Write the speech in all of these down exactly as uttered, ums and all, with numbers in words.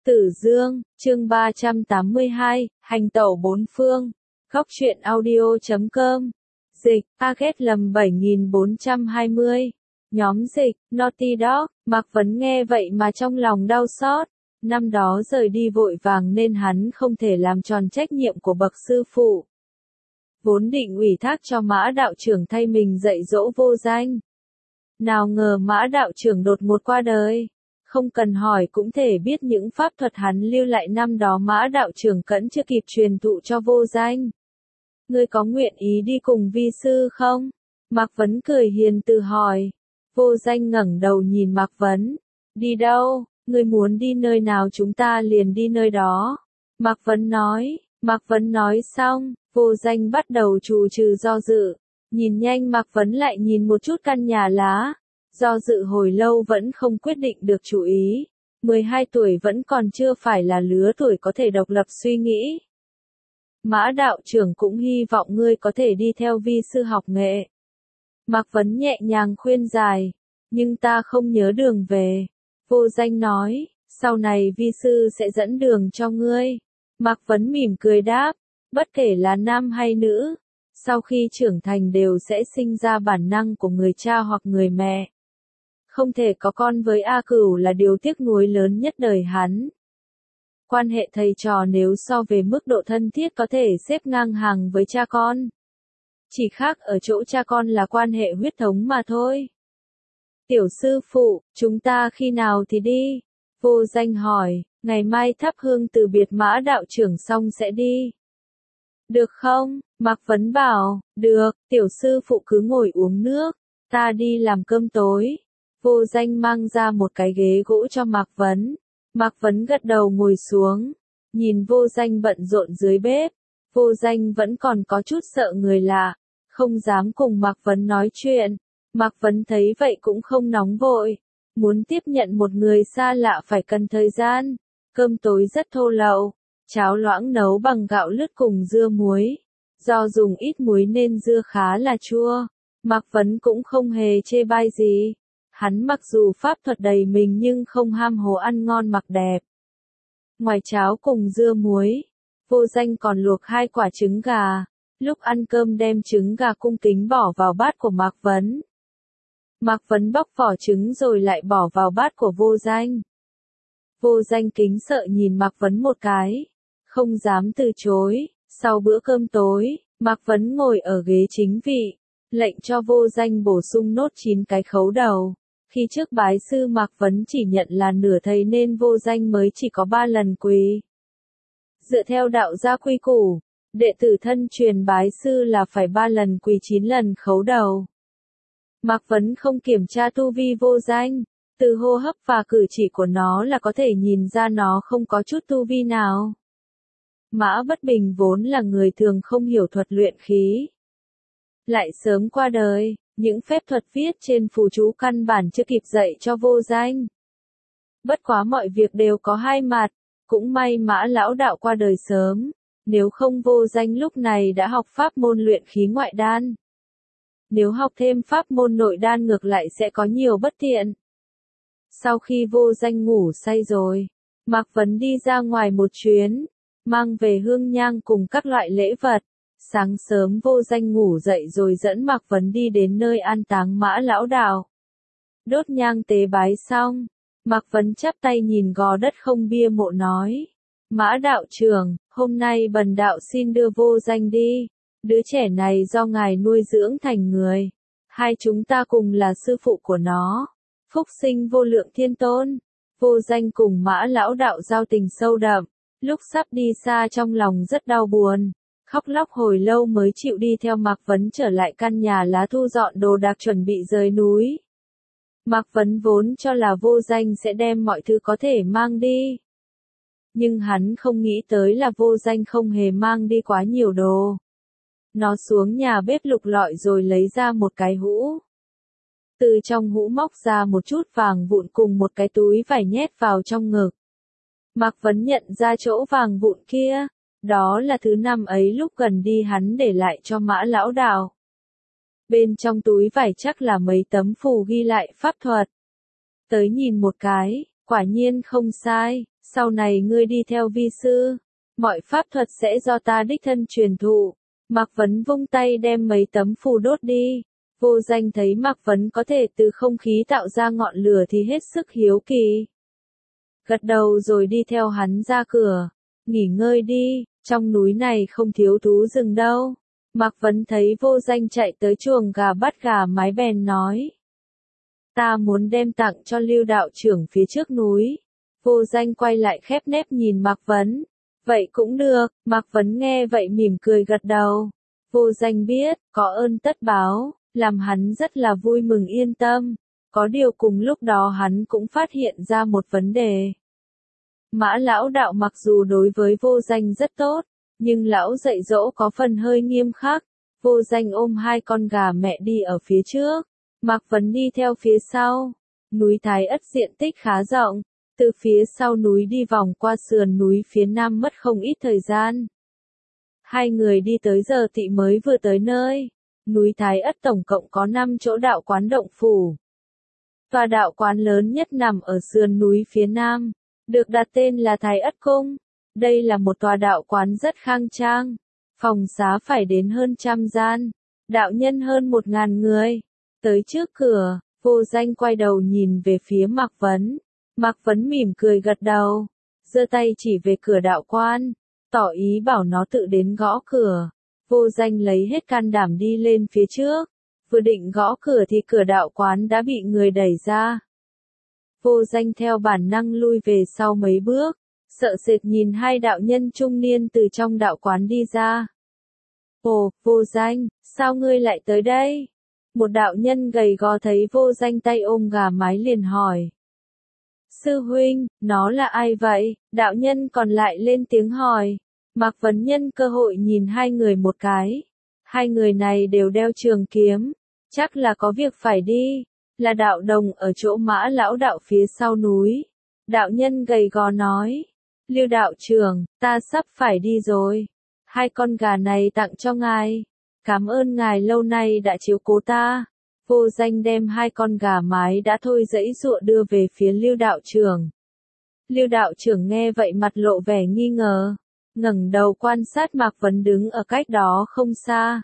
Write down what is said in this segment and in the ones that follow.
Tử Dương, chương ba trăm tám mươi hai, hành tẩu bốn phương. Góc truyện audio chấm com. Dịch, Target lầm bảy nghìn bốn trăm hai mươi. Nhóm dịch, Naughty Dog. Mạc Vấn nghe vậy mà trong lòng đau xót. Năm đó rời đi vội vàng nên hắn không thể làm tròn trách nhiệm của bậc sư phụ. Vốn định ủy thác cho Mã đạo trưởng thay mình dạy dỗ Vô Danh. Nào ngờ Mã đạo trưởng đột ngột qua đời. Không cần hỏi cũng thể biết những pháp thuật hắn lưu lại năm đó Mã đạo trưởng cẫn chưa kịp truyền thụ cho Vô Danh. Ngươi có nguyện ý đi cùng vi sư không? Mạc Vấn cười hiền từ hỏi. Vô Danh ngẩng đầu nhìn Mạc Vấn. Đi đâu? Ngươi muốn đi nơi nào chúng ta liền đi nơi đó. Mạc Vấn nói. Mạc Vấn nói xong, Vô Danh bắt đầu trù trừ do dự. Nhìn nhanh Mạc Vấn lại nhìn một chút căn nhà lá. Do dự hồi lâu vẫn không quyết định được chủ ý. mười hai tuổi vẫn còn chưa phải là lứa tuổi có thể độc lập suy nghĩ. Mã đạo trưởng cũng hy vọng ngươi có thể đi theo vi sư học nghệ. Mạc Vấn nhẹ nhàng khuyên giải. Nhưng ta không nhớ đường về. Vô Danh nói, sau này vi sư sẽ dẫn đường cho ngươi. Mạc Vấn mỉm cười đáp, bất kể là nam hay nữ, sau khi trưởng thành đều sẽ sinh ra bản năng của người cha hoặc người mẹ. Không thể có con với A Cửu là điều tiếc nuối lớn nhất đời hắn. Quan hệ thầy trò nếu so về mức độ thân thiết có thể xếp ngang hàng với cha con. Chỉ khác ở chỗ cha con là quan hệ huyết thống mà thôi. Tiểu sư phụ, chúng ta khi nào thì đi? Vô Danh hỏi, ngày mai thắp hương từ biệt Mã đạo trưởng xong sẽ đi. Được không? Mạc Vấn bảo, được, tiểu sư phụ cứ ngồi uống nước, ta đi làm cơm tối. Vô Danh mang ra một cái ghế gỗ cho Mạc Vấn. Mạc Vấn gật đầu ngồi xuống, nhìn Vô Danh bận rộn dưới bếp. Vô Danh vẫn còn có chút sợ người lạ, không dám cùng Mạc Vấn nói chuyện. Mạc Vấn thấy vậy cũng không nóng vội. Muốn tiếp nhận một người xa lạ phải cần thời gian. Cơm tối rất thô lậu. Cháo loãng nấu bằng gạo lứt cùng dưa muối. Do dùng ít muối nên dưa khá là chua. Mạc Vấn cũng không hề chê bai gì. Hắn mặc dù pháp thuật đầy mình nhưng không ham hố ăn ngon mặc đẹp. Ngoài cháo cùng dưa muối, Vô Danh còn luộc hai quả trứng gà. Lúc ăn cơm đem trứng gà cung kính bỏ vào bát của Mạc Vấn. Mạc Vấn bóc vỏ trứng rồi lại bỏ vào bát của Vô Danh. Vô Danh kính sợ nhìn Mạc Vấn một cái, không dám từ chối. Sau bữa cơm tối, Mạc Vấn ngồi ở ghế chính vị, lệnh cho Vô Danh bổ sung nốt chín cái khấu đầu. Khi trước bái sư Mạc Vấn chỉ nhận là nửa thầy nên Vô Danh mới chỉ có ba lần quỳ. Dựa theo đạo gia quy củ, đệ tử thân truyền bái sư là phải ba lần quỳ chín lần khấu đầu. Mạc Vấn không kiểm tra tu vi Vô Danh, từ hô hấp và cử chỉ của nó là có thể nhìn ra nó không có chút tu vi nào. Mã Bất Bình vốn là người thường không hiểu thuật luyện khí. Lại sớm qua đời, những phép thuật viết trên phù chú căn bản chưa kịp dạy cho Vô Danh. Bất quá mọi việc đều có hai mặt, cũng may Mã lão đạo qua đời sớm, nếu không Vô Danh lúc này đã học pháp môn luyện khí ngoại đan. Nếu học thêm pháp môn nội đan ngược lại sẽ có nhiều bất tiện. Sau khi Vô Danh ngủ say rồi, Mạc Vấn đi ra ngoài một chuyến, mang về hương nhang cùng các loại lễ vật. Sáng sớm Vô Danh ngủ dậy rồi dẫn Mạc Vấn đi đến nơi an táng Mã lão đạo. Đốt nhang tế bái xong, Mạc Vấn chắp tay nhìn gò đất không bia mộ nói. Mã đạo trưởng, hôm nay bần đạo xin đưa Vô Danh đi. Đứa trẻ này do ngài nuôi dưỡng thành người. Hai chúng ta cùng là sư phụ của nó. Phúc sinh vô lượng thiên tôn. Vô Danh cùng Mã lão đạo giao tình sâu đậm. Lúc sắp đi xa trong lòng rất đau buồn. Khóc lóc hồi lâu mới chịu đi theo Mạc Vấn trở lại căn nhà lá thu dọn đồ đạc chuẩn bị rời núi. Mạc Vấn vốn cho là Vô Danh sẽ đem mọi thứ có thể mang đi. Nhưng hắn không nghĩ tới là Vô Danh không hề mang đi quá nhiều đồ. Nó xuống nhà bếp lục lọi rồi lấy ra một cái hũ. Từ trong hũ móc ra một chút vàng vụn cùng một cái túi vải nhét vào trong ngực. Mạc Vấn nhận ra chỗ vàng vụn kia. Đó là thứ năm ấy lúc gần đi hắn để lại cho Mã lão đạo. Bên trong túi vải chắc là mấy tấm phù ghi lại pháp thuật. Tới nhìn một cái, quả nhiên không sai, Sau này ngươi đi theo vi sư, mọi pháp thuật sẽ do ta đích thân truyền thụ. Mạc Vấn vung tay đem mấy tấm phù đốt đi. Vô Danh thấy Mạc Vấn có thể từ không khí tạo ra ngọn lửa thì hết sức hiếu kỳ. Gật đầu rồi đi theo hắn ra cửa. Nghỉ ngơi đi, trong núi này không thiếu thú rừng đâu. Mạc Vấn thấy Vô Danh chạy tới chuồng gà bắt gà mái bèn nói. Ta muốn đem tặng cho Lưu đạo trưởng phía trước núi. Vô Danh quay lại khép nép nhìn Mạc Vấn. Vậy cũng được, Mạc Vấn nghe vậy mỉm cười gật đầu. Vô Danh biết, có ơn tất báo, làm hắn rất là vui mừng yên tâm. Có điều cùng lúc đó hắn cũng phát hiện ra một vấn đề. Mã lão đạo mặc dù đối với Vô Danh rất tốt, nhưng lão dạy dỗ có phần hơi nghiêm khắc. Vô Danh ôm hai con gà mẹ đi ở phía trước, Mạc Vấn đi theo phía sau. Núi Thái Ất diện tích khá rộng, từ phía sau núi đi vòng qua sườn núi phía nam mất không ít thời gian. Hai người đi tới giờ tị mới vừa tới nơi. Núi Thái Ất tổng cộng có năm chỗ đạo quán động phủ. Tòa đạo quán lớn nhất nằm ở sườn núi phía nam, được đặt tên là Thái Ất Cung. Đây là một tòa đạo quán rất khang trang, phòng xá phải đến hơn trăm gian, đạo nhân hơn một ngàn người. Tới trước cửa, Vô Danh quay đầu nhìn về phía Mạc Vấn. Mạc Vấn mỉm cười gật đầu, giơ tay chỉ về cửa đạo quan, tỏ ý bảo nó tự đến gõ cửa. Vô Danh lấy hết can đảm đi lên phía trước, vừa định gõ cửa thì cửa đạo quán đã bị người đẩy ra. Vô Danh theo bản năng lui về sau mấy bước, sợ sệt nhìn hai đạo nhân trung niên từ trong đạo quán đi ra. Ồ, Vô Danh, sao ngươi lại tới đây? Một đạo nhân gầy gò thấy Vô Danh tay ôm gà mái liền hỏi. Sư huynh, nó là ai vậy? Đạo nhân còn lại lên tiếng hỏi. Mạc Vấn nhân cơ hội nhìn hai người một cái. Hai người này đều đeo trường kiếm, chắc là có việc phải đi. Là đạo đồng ở chỗ Mã lão đạo phía sau núi. Đạo nhân gầy gò nói. Lưu đạo trưởng, ta sắp phải đi rồi. Hai con gà này tặng cho ngài. Cảm ơn ngài lâu nay đã chiếu cố ta. Vô Danh đem hai con gà mái đã thôi giãy giụa đưa về phía Lưu đạo trưởng. Lưu đạo trưởng nghe vậy mặt lộ vẻ nghi ngờ, ngẩng đầu quan sát Mạc Vấn đứng ở cách đó không xa.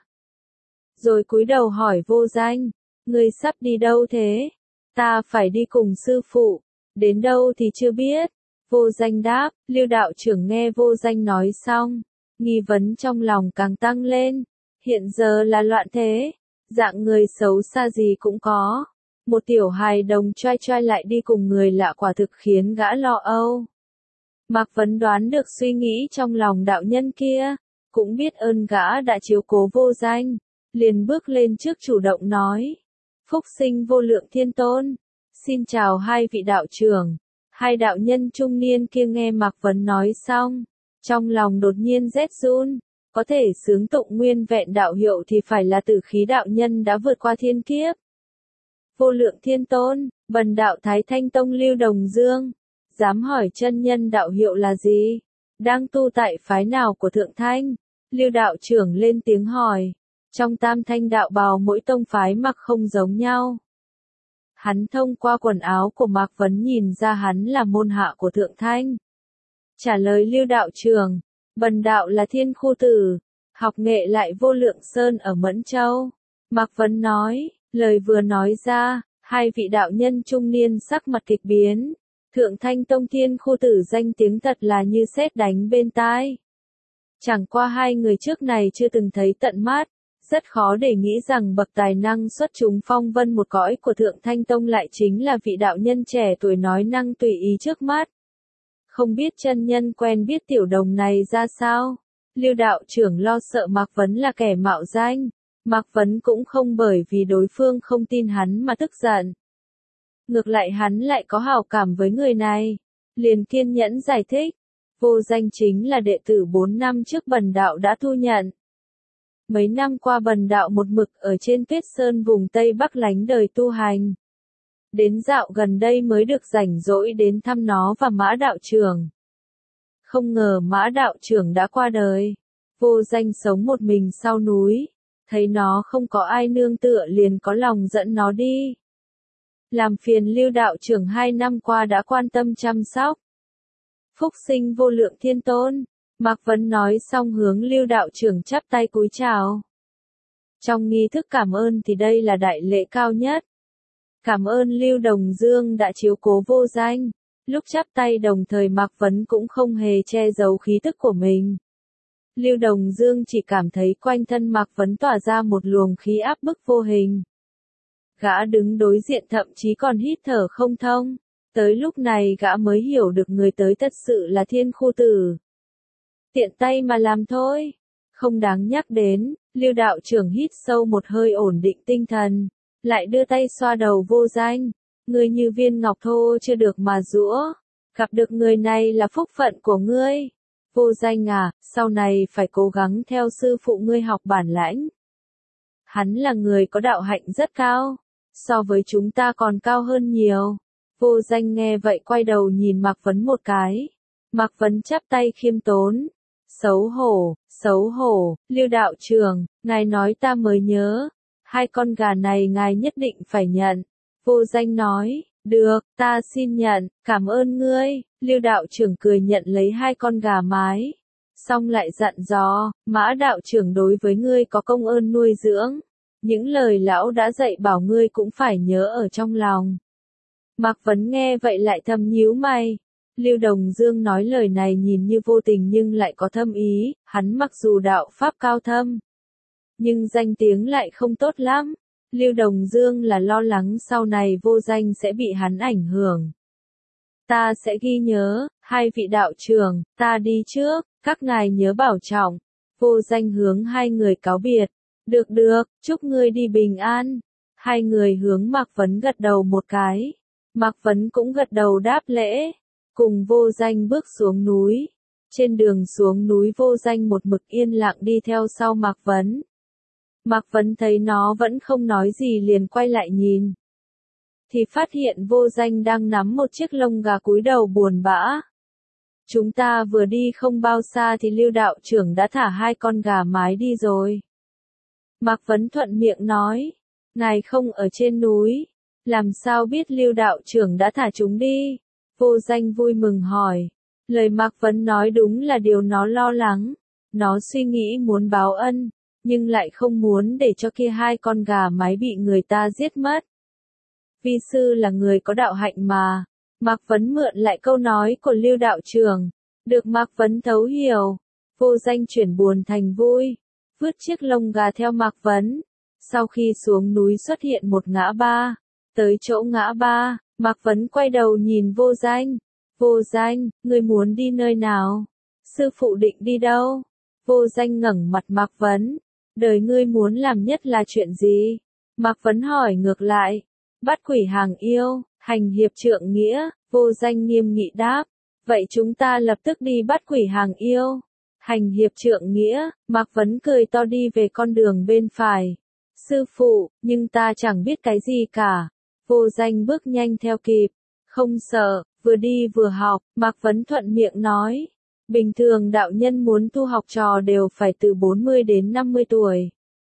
Rồi cúi đầu hỏi Vô Danh, ngươi sắp đi đâu thế? Ta phải đi cùng sư phụ, đến đâu thì chưa biết. Vô Danh đáp. Lưu đạo trưởng nghe Vô Danh nói xong, nghi vấn trong lòng càng tăng lên. Hiện giờ là loạn thế, dạng người xấu xa gì cũng có. Một tiểu hài đồng trai trai lại đi cùng người lạ quả thực khiến gã lo âu. Mạc Vấn đoán được suy nghĩ trong lòng đạo nhân kia, cũng biết ơn gã đã chiếu cố Vô Danh, liền bước lên trước chủ động nói. Phúc sinh vô lượng thiên tôn, xin chào hai vị đạo trưởng. Hai đạo nhân trung niên kia nghe Mạc Vấn nói xong, trong lòng đột nhiên rét run. Có thể xướng tụng nguyên vẹn đạo hiệu thì phải là tử khí đạo nhân đã vượt qua thiên kiếp. Vô lượng thiên tôn, bần đạo Thái Thanh Tông Lưu Đồng Dương, dám hỏi chân nhân đạo hiệu là gì? Đang tu tại phái nào của Thượng Thanh? Lưu đạo trưởng lên tiếng hỏi. Trong Tam Thanh đạo bào mỗi tông phái mặc không giống nhau. Hắn thông qua quần áo của Mạc Vấn nhìn ra hắn là môn hạ của Thượng Thanh. Trả lời Lưu đạo trưởng. Bần đạo là Thiên Khu Tử, học nghệ lại Vô Lượng Sơn ở Mẫn Châu. Mạc Vấn nói, lời vừa nói ra, hai vị đạo nhân trung niên sắc mặt kịch biến. Thượng Thanh Tông Thiên Khu Tử danh tiếng thật là như sét đánh bên tai. Chẳng qua hai người trước này chưa từng thấy tận mắt, rất khó để nghĩ rằng bậc tài năng xuất chúng phong vân một cõi của Thượng Thanh Tông lại chính là vị đạo nhân trẻ tuổi nói năng tùy ý trước mắt. Không biết chân nhân quen biết tiểu đồng này ra sao? Lưu đạo trưởng lo sợ Mạc Vấn là kẻ mạo danh. Mạc Vấn cũng không bởi vì đối phương không tin hắn mà tức giận. Ngược lại hắn lại có hảo cảm với người này. Liền kiên nhẫn giải thích. Vô Danh chính là đệ tử bốn năm trước bần đạo đã thu nhận. Mấy năm qua bần đạo một mực ở trên Tuyết Sơn vùng Tây Bắc lánh đời tu hành. Đến dạo gần đây mới được rảnh rỗi đến thăm nó và Mã đạo trưởng. Không ngờ Mã đạo trưởng đã qua đời. Vô Danh sống một mình sau núi, thấy nó không có ai nương tựa liền có lòng dẫn nó đi. Làm phiền Lưu đạo trưởng hai năm qua đã quan tâm chăm sóc. phúc sinh vô lượng thiên tôn. Mạc Vấn nói xong hướng Lưu đạo trưởng chắp tay cúi chào. Trong nghi thức cảm ơn thì đây là đại lễ cao nhất. Cảm ơn Lưu Đồng Dương đã chiếu cố vô danh. Lúc chắp tay đồng thời Mạc Vấn cũng không hề che giấu khí tức của mình. Lưu Đồng Dương chỉ cảm thấy quanh thân Mạc Vấn tỏa ra một luồng khí áp bức vô hình. Gã đứng đối diện thậm chí còn hít thở không thông. Tới lúc này gã mới hiểu được người tới thật sự là Thiên Khu Tử. Tiện tay mà làm thôi. Không đáng nhắc đến. Lưu đạo trưởng hít sâu một hơi ổn định tinh thần. Lại đưa tay xoa đầu vô danh. Ngươi như viên ngọc thô chưa được mà giũa. Gặp được người này là phúc phận của ngươi. Vô danh à, sau này phải cố gắng theo sư phụ ngươi học bản lãnh. Hắn là người có đạo hạnh rất cao. So với chúng ta còn cao hơn nhiều. Vô danh nghe vậy quay đầu nhìn Mạc Vấn một cái. Mạc Vấn chắp tay khiêm tốn. Xấu hổ, xấu hổ, Lưu đạo trưởng, ngài nói ta mới nhớ. Hai con gà này ngài nhất định phải nhận. Vô danh nói, được, ta xin nhận, cảm ơn ngươi. Lưu đạo trưởng cười nhận lấy hai con gà mái. Xong lại dặn dò, Mã đạo trưởng đối với ngươi có công ơn nuôi dưỡng. Những lời lão đã dạy bảo ngươi cũng phải nhớ ở trong lòng. Mạc Vấn nghe vậy lại thầm nhíu mày. Lưu Đồng Dương nói lời này nhìn như vô tình nhưng lại có thâm ý, hắn mặc dù đạo pháp cao thâm, nhưng danh tiếng lại không tốt lắm. Lưu Đồng Dương là lo lắng sau này vô danh sẽ bị hắn ảnh hưởng. Ta sẽ ghi nhớ, hai vị đạo trưởng, ta đi trước, các ngài nhớ bảo trọng. Vô danh hướng hai người cáo biệt. Được được, chúc ngươi đi bình an. Hai người hướng Mạc Vấn gật đầu một cái. Mạc Vấn cũng gật đầu đáp lễ. Cùng vô danh bước xuống núi. Trên đường xuống núi vô danh một mực yên lặng đi theo sau Mạc Vấn. Mạc Vấn thấy nó vẫn không nói gì liền quay lại nhìn. Thì phát hiện vô danh đang nắm một chiếc lông gà cúi đầu buồn bã. Chúng ta vừa đi không bao xa thì Lưu đạo trưởng đã thả hai con gà mái đi rồi. Mạc Vấn thuận miệng nói. Ngài không ở trên núi. Làm sao biết Lưu đạo trưởng đã thả chúng đi? Vô danh vui mừng hỏi. Lời Mạc Vấn nói đúng là điều nó lo lắng. Nó suy nghĩ muốn báo ân, nhưng lại không muốn để cho kia hai con gà mái bị người ta giết mất. Vi sư là người có đạo hạnh mà. Mạc Vấn mượn lại câu nói của Lưu đạo trưởng. Được Mạc Vấn thấu hiểu. Vô danh chuyển buồn thành vui. Vứt chiếc lông gà theo Mạc Vấn. Sau khi xuống núi xuất hiện một ngã ba. Tới chỗ ngã ba, Mạc Vấn quay đầu nhìn vô danh. Vô danh, ngươi muốn đi nơi nào? Sư phụ định đi đâu? Vô danh ngẩng mặt Mạc Vấn. Đời ngươi muốn làm nhất là chuyện gì? Mạc Vấn hỏi ngược lại. Bắt quỷ hàng yêu, hành hiệp trượng nghĩa, vô danh nghiêm nghị đáp. Vậy chúng ta lập tức đi bắt quỷ hàng yêu. Hành hiệp trượng nghĩa, Mạc Vấn cười to đi về con đường bên phải. Sư phụ, nhưng ta chẳng biết cái gì cả. Vô danh bước nhanh theo kịp. Không sợ, vừa đi vừa học, Mạc Vấn thuận miệng nói. Bình thường đạo nhân muốn thu học trò đều phải từ bốn mươi đến năm mươi tuổi.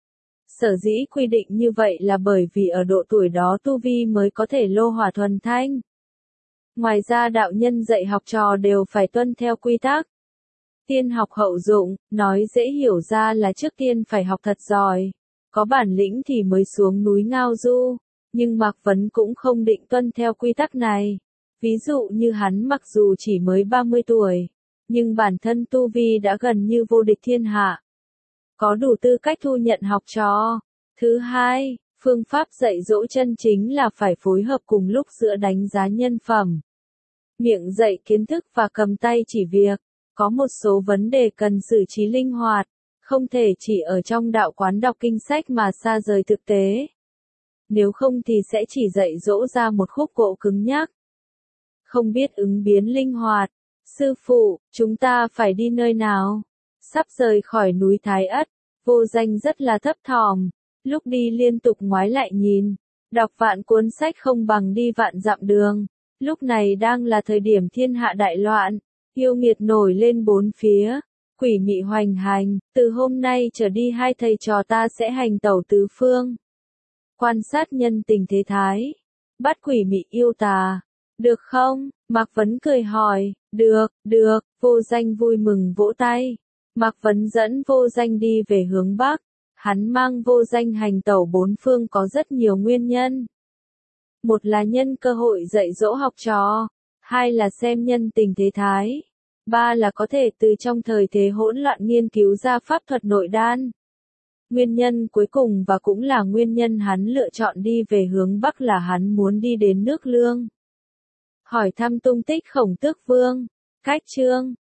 Sở dĩ quy định như vậy là bởi vì ở độ tuổi đó tu vi mới có thể lô hỏa thuần thanh. Ngoài ra đạo nhân dạy học trò đều phải tuân theo quy tắc. Tiên học hậu dụng, nói dễ hiểu ra là trước tiên phải học thật giỏi. Có bản lĩnh thì mới xuống núi ngao du. Nhưng Mạc Vấn cũng không định tuân theo quy tắc này. Ví dụ như hắn mặc dù chỉ mới ba mươi tuổi, nhưng bản thân tu vi đã gần như vô địch thiên hạ. Có đủ tư cách thu nhận học trò. Thứ hai, phương pháp dạy dỗ chân chính là phải phối hợp cùng lúc giữa đánh giá nhân phẩm, miệng dạy kiến thức và cầm tay chỉ việc. Có một số vấn đề cần xử trí linh hoạt, không thể chỉ ở trong đạo quán đọc kinh sách mà xa rời thực tế. Nếu không thì sẽ chỉ dạy dỗ ra một khúc gỗ cứng nhắc. Không biết ứng biến linh hoạt. Sư phụ, chúng ta phải đi nơi nào? Sắp rời khỏi núi Thái Ất. Vô danh rất là thấp thỏm. Lúc đi liên tục ngoái lại nhìn. Đọc vạn cuốn sách không bằng đi vạn dặm đường. Lúc này đang là thời điểm thiên hạ đại loạn. Yêu nghiệt nổi lên bốn phía. Quỷ mị hoành hành. Từ hôm nay trở đi hai thầy trò ta sẽ hành tẩu tứ phương. Quan sát nhân tình thế thái. Bắt quỷ mị yêu tà. Được không? Mạc Vấn cười hỏi, được, được, Vô Danh vui mừng vỗ tay. Mạc Vấn dẫn Vô Danh đi về hướng Bắc. Hắn mang Vô Danh hành tẩu bốn phương có rất nhiều nguyên nhân. Một là nhân cơ hội dạy dỗ học trò, hai là xem nhân tình thế thái, ba là có thể từ trong thời thế hỗn loạn nghiên cứu ra pháp thuật nội đan. Nguyên nhân cuối cùng và cũng là nguyên nhân hắn lựa chọn đi về hướng Bắc là hắn muốn đi đến nước Lương. Hỏi thăm tung tích Khổng Tước Vương. Cách chương